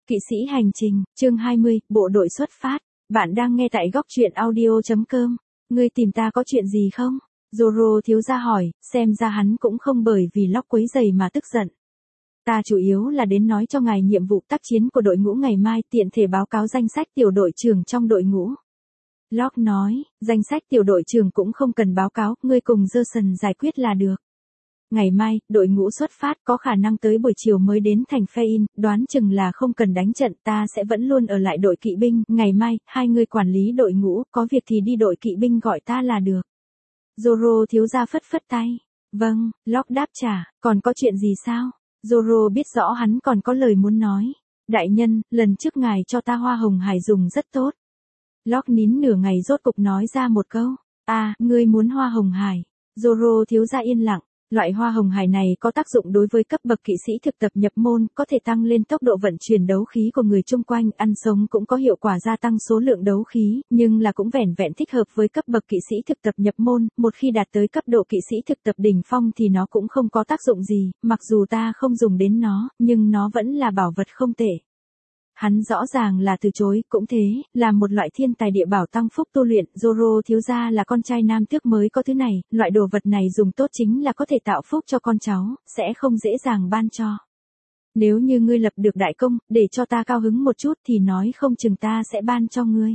Kỵ sĩ hành trình, chương 20, bộ đội xuất phát. Bạn đang nghe tại góc truyện audio.com. Ngươi tìm ta có chuyện gì không? Zoro thiếu gia hỏi, xem ra hắn cũng không bởi vì Locke quấy rầy mà tức giận. Ta chủ yếu là đến nói cho ngài nhiệm vụ tác chiến của đội ngũ ngày mai, tiện thể báo cáo danh sách tiểu đội trưởng trong đội ngũ. Locke nói, danh sách tiểu đội trưởng cũng không cần báo cáo, ngươi cùng Gerson giải quyết là được. Ngày mai, đội ngũ xuất phát có khả năng tới buổi chiều mới đến thành Fein, đoán chừng là không cần đánh trận, ta sẽ vẫn luôn ở lại đội kỵ binh, ngày mai, hai người quản lý đội ngũ, có việc thì đi đội kỵ binh gọi ta là được. Zoro thiếu gia phất phất tay. Vâng, Locke đáp trả, còn có chuyện gì sao? Zoro biết rõ hắn còn có lời muốn nói. Đại nhân, lần trước ngài cho ta hoa hồng hải dùng rất tốt. Locke nín nửa ngày rốt cục nói ra một câu. Ngươi muốn hoa hồng hải. Zoro thiếu gia yên lặng. Loại hoa hồng hải này có tác dụng đối với cấp bậc kỵ sĩ thực tập nhập môn, có thể tăng lên tốc độ vận chuyển đấu khí của người chung quanh, ăn sống cũng có hiệu quả gia tăng số lượng đấu khí, nhưng là cũng vẻn vẹn thích hợp với cấp bậc kỵ sĩ thực tập nhập môn, một khi đạt tới cấp độ kỵ sĩ thực tập đỉnh phong thì nó cũng không có tác dụng gì, mặc dù ta không dùng đến nó, nhưng nó vẫn là bảo vật không tệ. Hắn rõ ràng là từ chối, cũng thế, là một loại thiên tài địa bảo tăng phúc tu luyện, Zoro thiếu gia là con trai nam tước mới có thứ này, loại đồ vật này dùng tốt chính là có thể tạo phúc cho con cháu, sẽ không dễ dàng ban cho. Nếu như ngươi lập được đại công, để cho ta cao hứng một chút thì nói không chừng ta sẽ ban cho ngươi.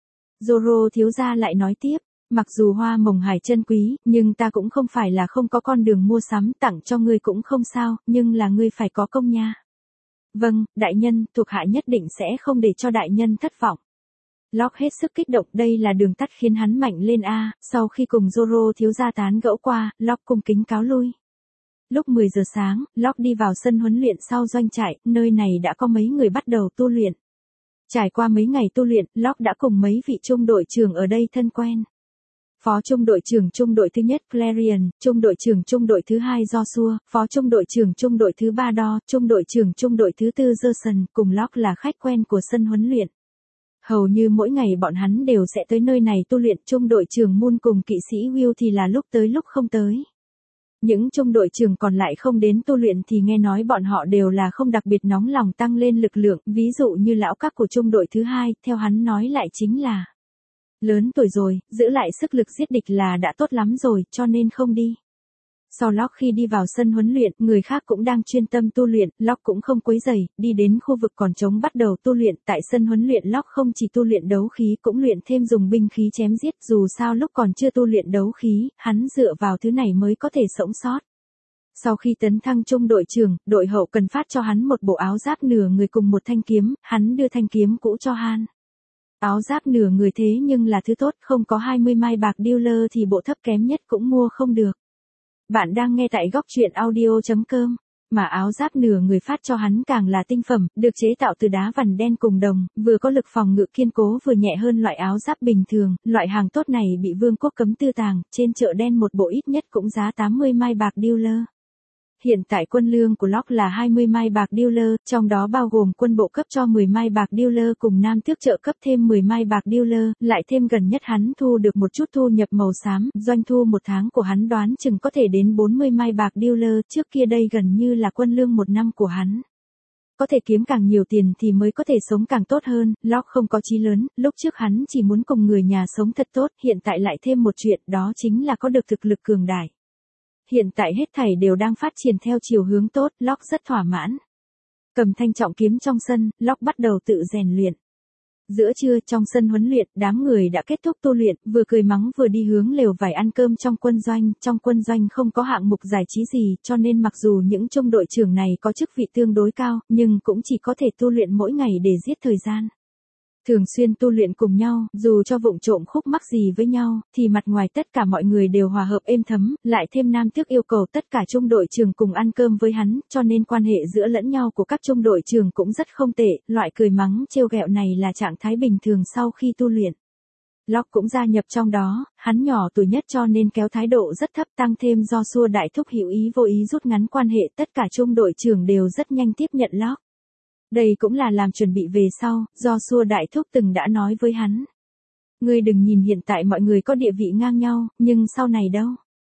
Zoro thiếu gia lại nói tiếp, mặc dù hoa mồng hải chân quý, nhưng ta cũng không phải là không có con đường mua sắm, tặng cho ngươi cũng không sao, nhưng là ngươi phải có công nha. Vâng, đại nhân, thuộc hạ nhất định sẽ không để cho đại nhân thất vọng. Locke hết sức kích động, đây là đường tắt khiến hắn mạnh lên sau khi cùng Zoro thiếu gia tán gẫu qua, Locke cung kính cáo lui. Lúc 10 giờ sáng, Locke đi vào sân huấn luyện sau doanh trại, nơi này đã có mấy người bắt đầu tu luyện. Trải qua mấy ngày tu luyện, Locke đã cùng mấy vị trung đội trưởng ở đây thân quen. Phó trung đội trưởng trung đội thứ nhất Clarion, trung đội trưởng trung đội thứ hai Joshua, phó trung đội trưởng trung đội thứ ba Do, trung đội trưởng trung đội thứ tư Gerson, cùng Locke là khách quen của sân huấn luyện. Hầu như mỗi ngày bọn hắn đều sẽ tới nơi này tu luyện, trung đội trưởng Moon cùng kỵ sĩ Will thì là lúc tới lúc không tới. Những trung đội trưởng còn lại không đến tu luyện thì nghe nói bọn họ đều là không đặc biệt nóng lòng tăng lên lực lượng, ví dụ như lão các của trung đội thứ hai, theo hắn nói lại chính là lớn tuổi rồi, giữ lại sức lực giết địch là đã tốt lắm rồi, cho nên không đi. Sau Locke khi đi vào sân huấn luyện, người khác cũng đang chuyên tâm tu luyện, Locke cũng không quấy rầy, đi đến khu vực còn trống bắt đầu tu luyện, tại sân huấn luyện Locke không chỉ tu luyện đấu khí cũng luyện thêm dùng binh khí chém giết, dù sao lúc còn chưa tu luyện đấu khí, hắn dựa vào thứ này mới có thể sống sót. Sau khi tấn thăng trung đội trưởng, đội hậu cần phát cho hắn một bộ áo giáp nửa người cùng một thanh kiếm, hắn đưa thanh kiếm cũ cho Han. Áo giáp nửa người thế nhưng là thứ tốt, không có 20 mai bạc dealer thì bộ thấp kém nhất cũng mua không được. Bạn đang nghe tại góc truyện audio.com, mà áo giáp nửa người phát cho hắn càng là tinh phẩm, được chế tạo từ đá vằn đen cùng đồng, vừa có lực phòng ngự kiên cố vừa nhẹ hơn loại áo giáp bình thường, loại hàng tốt này bị vương quốc cấm tư tàng, trên chợ đen một bộ ít nhất cũng giá 80 mai bạc dealer. Hiện tại quân lương của Locke là 20 mai bạc dealer, trong đó bao gồm quân bộ cấp cho 10 mai bạc dealer cùng nam tước trợ cấp thêm 10 mai bạc dealer, lại thêm gần nhất hắn thu được một chút thu nhập màu xám, doanh thu một tháng của hắn đoán chừng có thể đến 40 mai bạc dealer, trước kia đây gần như là quân lương một năm của hắn. Có thể kiếm càng nhiều tiền thì mới có thể sống càng tốt hơn, Locke không có chí lớn, lúc trước hắn chỉ muốn cùng người nhà sống thật tốt, hiện tại lại thêm một chuyện, đó chính là có được thực lực cường đại. Hiện tại hết thảy đều đang phát triển theo chiều hướng tốt, Locke rất thỏa mãn. Cầm thanh trọng kiếm trong sân, Locke bắt đầu tự rèn luyện. Giữa trưa trong sân huấn luyện, đám người đã kết thúc tu luyện, vừa cười mắng vừa đi hướng lều vải ăn cơm trong quân doanh không có hạng mục giải trí gì, cho nên mặc dù những trung đội trưởng này có chức vị tương đối cao, nhưng cũng chỉ có thể tu luyện mỗi ngày để giết thời gian. Thường xuyên tu luyện cùng nhau, dù cho vụng trộm khúc mắc gì với nhau, thì mặt ngoài tất cả mọi người đều hòa hợp êm thấm, lại thêm nam tước yêu cầu tất cả trung đội trưởng cùng ăn cơm với hắn, cho nên quan hệ giữa lẫn nhau của các trung đội trưởng cũng rất không tệ, loại cười mắng trêu ghẹo này là trạng thái bình thường sau khi tu luyện. Locke cũng gia nhập trong đó, hắn nhỏ tuổi nhất cho nên kéo thái độ rất thấp, tăng thêm Joshua đại thúc hữu ý vô ý rút ngắn quan hệ, tất cả trung đội trưởng đều rất nhanh tiếp nhận Locke. Đây cũng là làm chuẩn bị về sau, Joshua đại thúc từng đã nói với hắn. Ngươi đừng nhìn hiện tại mọi người có địa vị ngang nhau, nhưng sau này đâu.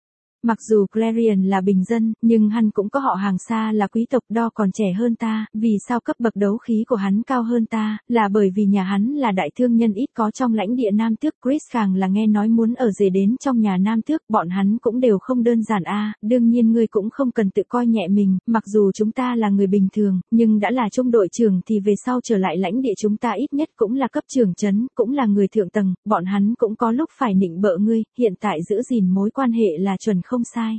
Mặc dù Clarion là bình dân, nhưng hắn cũng có họ hàng xa là quý tộc đo còn trẻ hơn ta, vì sao cấp bậc đấu khí của hắn cao hơn ta, là bởi vì nhà hắn là đại thương nhân ít có trong lãnh địa Nam Tước. Chris càng là nghe nói muốn ở rể đến trong nhà Nam Tước, bọn hắn cũng đều không đơn giản đương nhiên ngươi cũng không cần tự coi nhẹ mình, mặc dù chúng ta là người bình thường, nhưng đã là trung đội trưởng thì về sau trở lại lãnh địa chúng ta ít nhất cũng là cấp trưởng trấn, cũng là người thượng tầng, bọn hắn cũng có lúc phải nịnh bợ ngươi, hiện tại giữ gìn mối quan hệ là chuẩn không sai.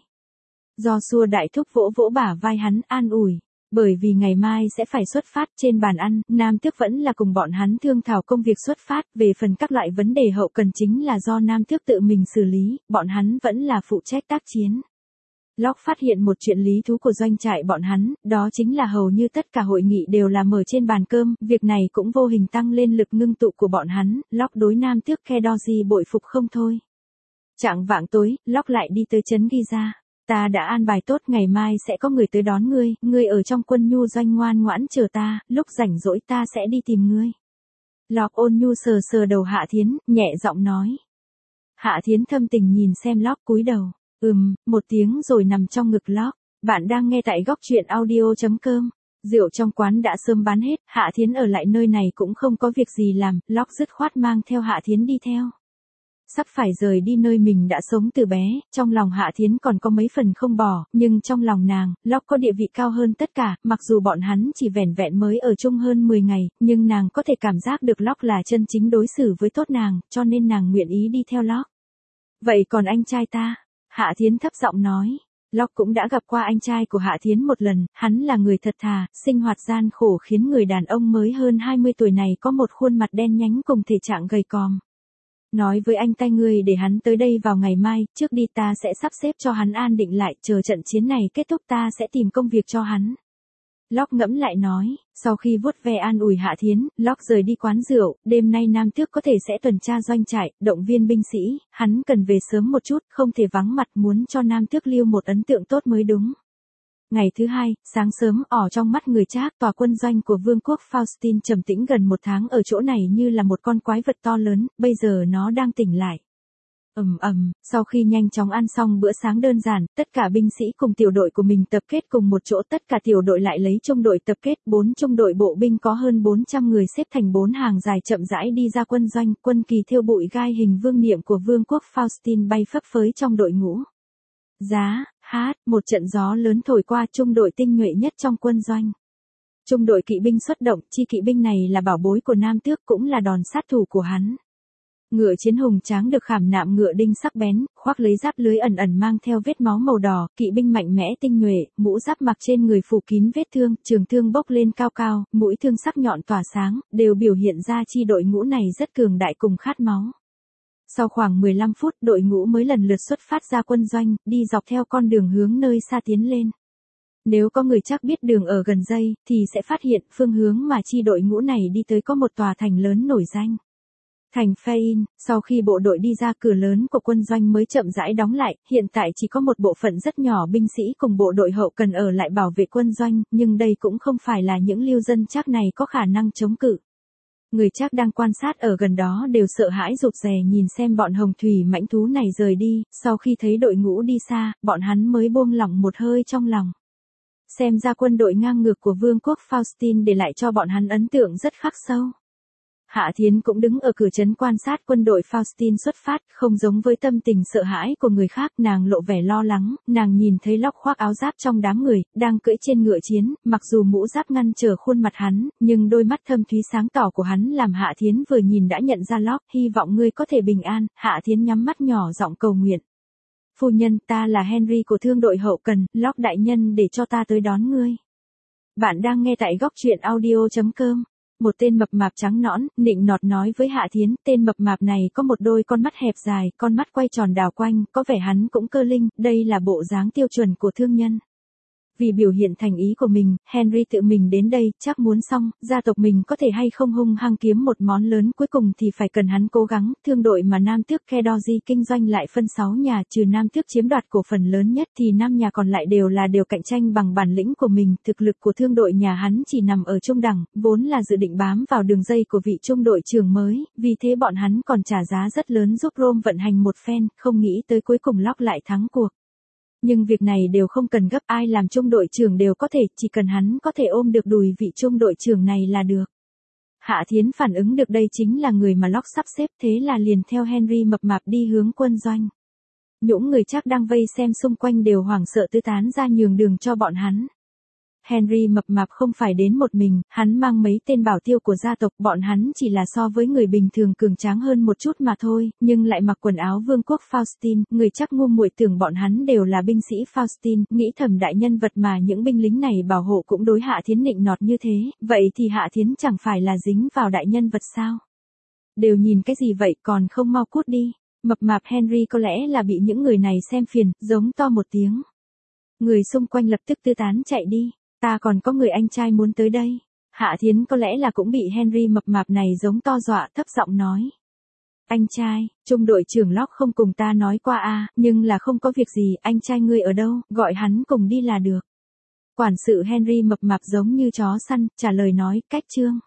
Do xua đại thúc vỗ vỗ bả vai hắn an ủi. Bởi vì ngày mai sẽ phải xuất phát trên bàn ăn, Nam Tước vẫn là cùng bọn hắn thương thảo công việc xuất phát, về phần các loại vấn đề hậu cần chính là do Nam Tước tự mình xử lý, bọn hắn vẫn là phụ trách tác chiến. Locke phát hiện một chuyện lý thú của doanh trại bọn hắn, đó chính là hầu như tất cả hội nghị đều là mở trên bàn cơm, việc này cũng vô hình tăng lên lực ngưng tụ của bọn hắn, Locke đối Nam Tước Kedoji bội phục không thôi. Chạng vạng tối, Locke lại đi tới trấn Giza. Ta đã an bài tốt ngày mai sẽ có người tới đón ngươi ở trong quân nhu doanh ngoan ngoãn chờ ta, lúc rảnh rỗi ta sẽ đi tìm ngươi. Locke ôn nhu sờ sờ đầu Hạ Thiến, nhẹ giọng nói. Hạ Thiến thâm tình nhìn xem Locke cúi đầu, một tiếng rồi nằm trong ngực Locke. Bạn đang nghe tại góc truyện audio.com. Rượu trong quán đã sớm bán hết, Hạ Thiến ở lại nơi này cũng không có việc gì làm, Locke dứt khoát mang theo Hạ Thiến đi theo. Sắp phải rời đi nơi mình đã sống từ bé, trong lòng Hạ Thiến còn có mấy phần không bỏ, nhưng trong lòng nàng, Locke có địa vị cao hơn tất cả, mặc dù bọn hắn chỉ vẻn vẹn mới ở chung hơn 10 ngày, nhưng nàng có thể cảm giác được Locke là chân chính đối xử với tốt nàng, cho nên nàng nguyện ý đi theo Locke. Vậy còn anh trai ta? Hạ Thiến thấp giọng nói. Locke cũng đã gặp qua anh trai của Hạ Thiến một lần, hắn là người thật thà, sinh hoạt gian khổ khiến người đàn ông mới hơn 20 tuổi này có một khuôn mặt đen nhánh cùng thể trạng gầy còm. Nói với anh tay ngươi để hắn tới đây vào ngày mai, trước đi ta sẽ sắp xếp cho hắn an định lại, chờ trận chiến này kết thúc ta sẽ tìm công việc cho hắn. Locke ngẫm lại nói, sau khi vuốt ve an ủi Hạ Thiến, Locke rời đi quán rượu, đêm nay Nam Tước có thể sẽ tuần tra doanh trại, động viên binh sĩ, hắn cần về sớm một chút, không thể vắng mặt, muốn cho Nam Tước lưu một ấn tượng tốt mới đúng. Ngày thứ hai, sáng sớm, trong mắt người Trác, tòa quân doanh của vương quốc Faustin trầm tĩnh gần một tháng ở chỗ này như là một con quái vật to lớn, bây giờ nó đang tỉnh lại. Sau khi nhanh chóng ăn xong bữa sáng đơn giản, tất cả binh sĩ cùng tiểu đội của mình tập kết cùng một chỗ, tất cả tiểu đội lại lấy trung đội tập kết, 4 trung đội bộ binh có hơn 400 người xếp thành 4 hàng dài chậm rãi đi ra quân doanh, quân kỳ thêu bụi gai hình vương niệm của vương quốc Faustin bay phấp phới trong đội ngũ. Một trận gió lớn thổi qua, trung đội tinh nhuệ nhất trong quân doanh. Trung đội kỵ binh xuất động, chi kỵ binh này là bảo bối của Nam Tước cũng là đòn sát thủ của hắn. Ngựa chiến hùng tráng được khảm nạm ngựa đinh sắc bén, khoác lấy giáp lưới ẩn ẩn mang theo vết máu màu đỏ, kỵ binh mạnh mẽ tinh nhuệ, mũ giáp mặc trên người phủ kín vết thương, trường thương bốc lên cao cao, mũi thương sắc nhọn tỏa sáng, đều biểu hiện ra chi đội ngũ này rất cường đại cùng khát máu. Sau khoảng 15 phút, đội ngũ mới lần lượt xuất phát ra quân doanh, đi dọc theo con đường hướng nơi xa tiến lên. Nếu có người chắc biết đường ở gần đây, thì sẽ phát hiện phương hướng mà chi đội ngũ này đi tới có một tòa thành lớn nổi danh. Thành Fain, sau khi bộ đội đi ra, cửa lớn của quân doanh mới chậm rãi đóng lại, hiện tại chỉ có một bộ phận rất nhỏ binh sĩ cùng bộ đội hậu cần ở lại bảo vệ quân doanh, nhưng đây cũng không phải là những lưu dân Trác này có khả năng chống cự. Người Trác đang quan sát ở gần đó đều sợ hãi rụt rè nhìn xem bọn hồng thủy mãnh thú này rời đi, sau khi thấy đội ngũ đi xa, bọn hắn mới buông lỏng một hơi trong lòng. Xem ra quân đội ngang ngược của vương quốc Faustin để lại cho bọn hắn ấn tượng rất khắc sâu. Hạ Thiến cũng đứng ở cửa trấn quan sát quân đội Faustin xuất phát, không giống với tâm tình sợ hãi của người khác, nàng lộ vẻ lo lắng, nàng nhìn thấy Locke khoác áo giáp trong đám người, đang cưỡi trên ngựa chiến, mặc dù mũ giáp ngăn trở khuôn mặt hắn, nhưng đôi mắt thâm thúy sáng tỏ của hắn làm Hạ Thiến vừa nhìn đã nhận ra Locke, hy vọng ngươi có thể bình an. Hạ Thiến nhắm mắt nhỏ giọng cầu nguyện. Phu nhân, ta là Henry của thương đội hậu cần, Locke đại nhân để cho ta tới đón ngươi. Bạn đang nghe tại góc truyện audio.com. Một tên mập mạp trắng nõn, nịnh nọt nói với Hạ Thiến, tên mập mạp này có một đôi con mắt hẹp dài, con mắt quay tròn đảo quanh, có vẻ hắn cũng cơ linh, đây là bộ dáng tiêu chuẩn của thương nhân. Vì biểu hiện thành ý của mình, Henry tự mình đến đây, chắc muốn xong, gia tộc mình có thể hay không hung hăng kiếm một món lớn, cuối cùng thì phải cần hắn cố gắng. Thương đội mà Nam Tước Kedoji kinh doanh lại phân 6 nhà, trừ Nam Tước chiếm đoạt cổ phần lớn nhất thì 5 nhà còn lại đều cạnh tranh bằng bản lĩnh của mình. Thực lực của thương đội nhà hắn chỉ nằm ở trung đẳng, vốn là dự định bám vào đường dây của vị trung đội trưởng mới, vì thế bọn hắn còn trả giá rất lớn giúp Rome vận hành một phen, không nghĩ tới cuối cùng Locke lại thắng cuộc. Nhưng việc này đều không cần gấp, ai làm trung đội trưởng đều có thể, chỉ cần hắn có thể ôm được đùi vị trung đội trưởng này là được. Hạ Thiến phản ứng được đây chính là người mà Locke sắp xếp, thế là liền theo Henry mập mạp đi hướng quân doanh. Những người chắc đang vây xem xung quanh đều hoảng sợ tứ tán ra nhường đường cho bọn hắn. Henry mập mạp không phải đến một mình, hắn mang mấy tên bảo tiêu của gia tộc, bọn hắn chỉ là so với người bình thường cường tráng hơn một chút mà thôi, nhưng lại mặc quần áo vương quốc Faustin, người chắc ngu muội tưởng bọn hắn đều là binh sĩ Faustin, nghĩ thầm đại nhân vật mà những binh lính này bảo hộ cũng đối Hạ Thiến nịnh nọt như thế, vậy thì Hạ Thiến chẳng phải là dính vào đại nhân vật sao? Đều nhìn cái gì vậy, còn không mau cút đi. Mập mạp Henry có lẽ là bị những người này xem phiền, giống to một tiếng. Người xung quanh lập tức tứ tán chạy đi. Ta còn có người anh trai muốn tới đây. Hạ Thiến có lẽ là cũng bị Henry mập mạp này giống to dọa, thấp giọng nói. Anh trai, trung đội trưởng Locke không cùng ta nói qua à, nhưng là không có việc gì, anh trai ngươi ở đâu, gọi hắn cùng đi là được. Quản sự Henry mập mạp giống như chó săn, trả lời nói, cách chương.